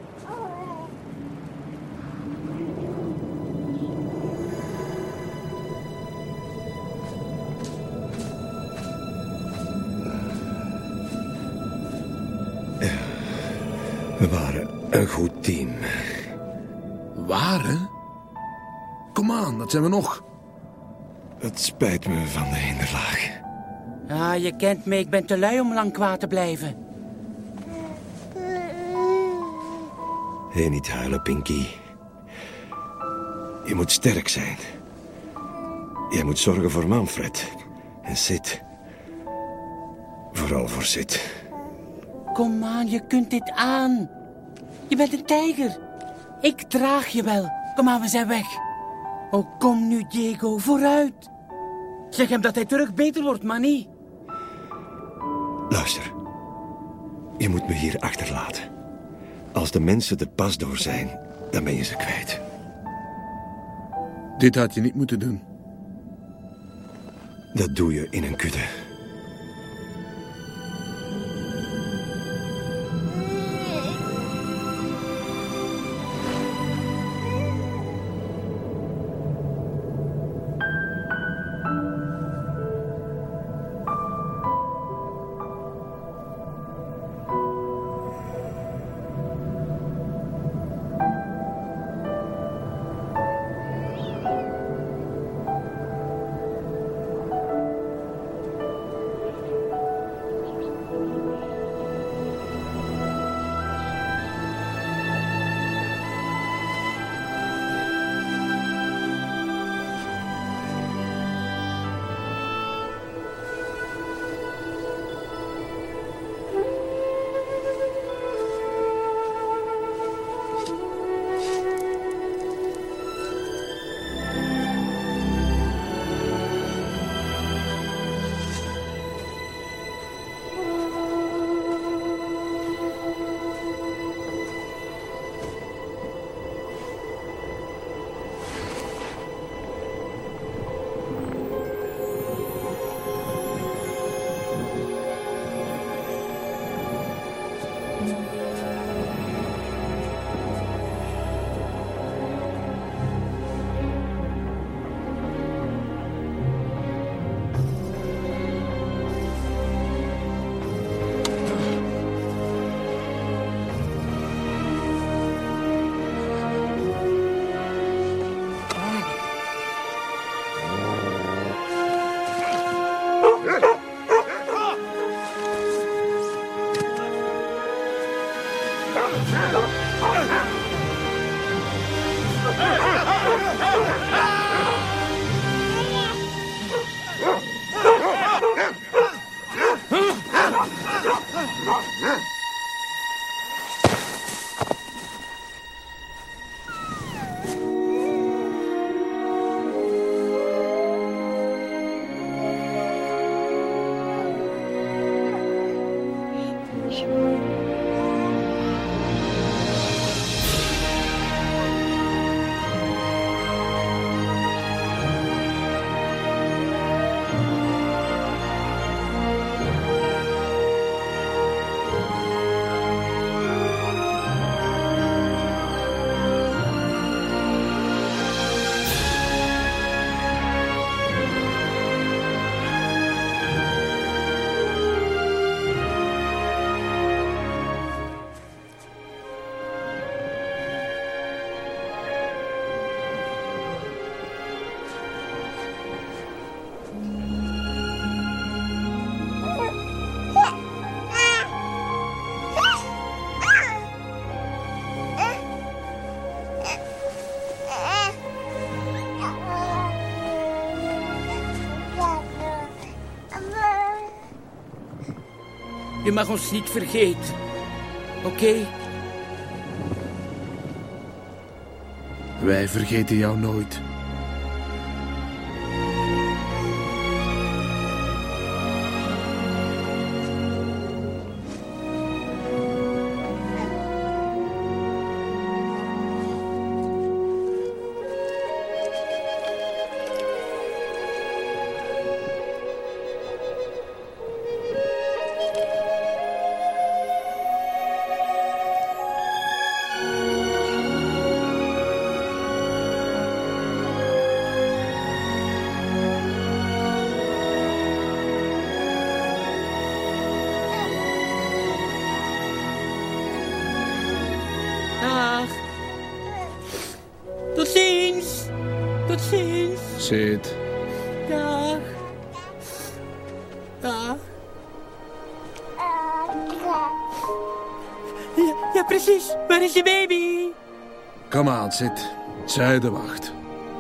We waren een goed team. Waren? Kom aan, dat zijn we nog. Het spijt me van de hinderlaag. Ah, je kent me, ik ben te lui om lang kwaad te blijven. Hé, niet huilen, Pinky. Je moet sterk zijn. Jij moet zorgen voor Manfred. En Sid. Vooral voor Sid. Kom aan, je kunt dit aan. Je bent een tijger. Ik draag je wel. Kom aan, we zijn weg. Oh, kom nu, Diego, vooruit. Zeg hem dat hij terug beter wordt, Manny. Luister. Je moet me hier achterlaten. Als de mensen er pas door zijn, dan ben je ze kwijt. Dit had je niet moeten doen. Dat doe je in een kudde. Je mag ons niet vergeten. Oké? Wij vergeten jou nooit. Dag. Tot ziens. Tot ziens. Zit. Dag. Dag. Ja, precies. Waar is je baby? Kom aan, zit. Zuiden wacht.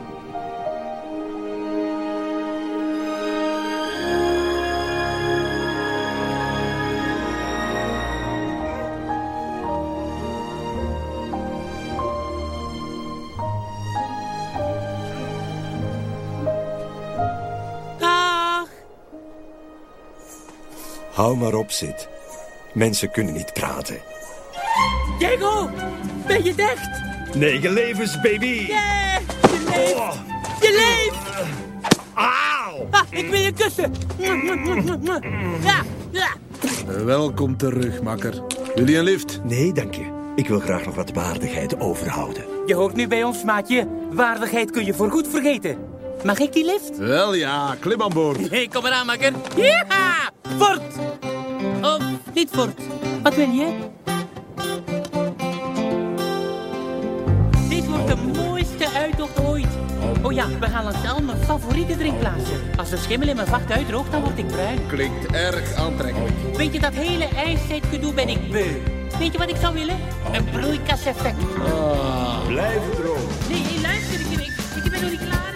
Hou maar op, Sid. Mensen kunnen niet praten. Diego, ben je het echt? 9 levens, baby. Yeah, je leeft. Oh. Je leeft. Auw. Ah, ik wil je kussen. Ja, ja. Welkom terug, makker. Wil je een lift? Nee, dank je. Ik wil graag nog wat waardigheid overhouden. Je hoort nu bij ons, maatje. Waardigheid kun je voorgoed vergeten. Mag ik die lift? Wel ja, klim aan boord. Hey, kom eraan, makker. Ja, fort. Of niet fort. Wat wil je? Dit wordt de mooiste uittocht ooit. Oh ja, we gaan langs al mijn favoriete drinkplaatsen. Als de schimmel in mijn vacht uitdroogt, dan word ik bruin. Klinkt erg aantrekkelijk. Weet je, dat hele ijstijdgedoe ben ik beu. Weet je wat ik zou willen? Een broeikaseffect. Blijven droog. Nee, luister, ik ben nog niet klaar.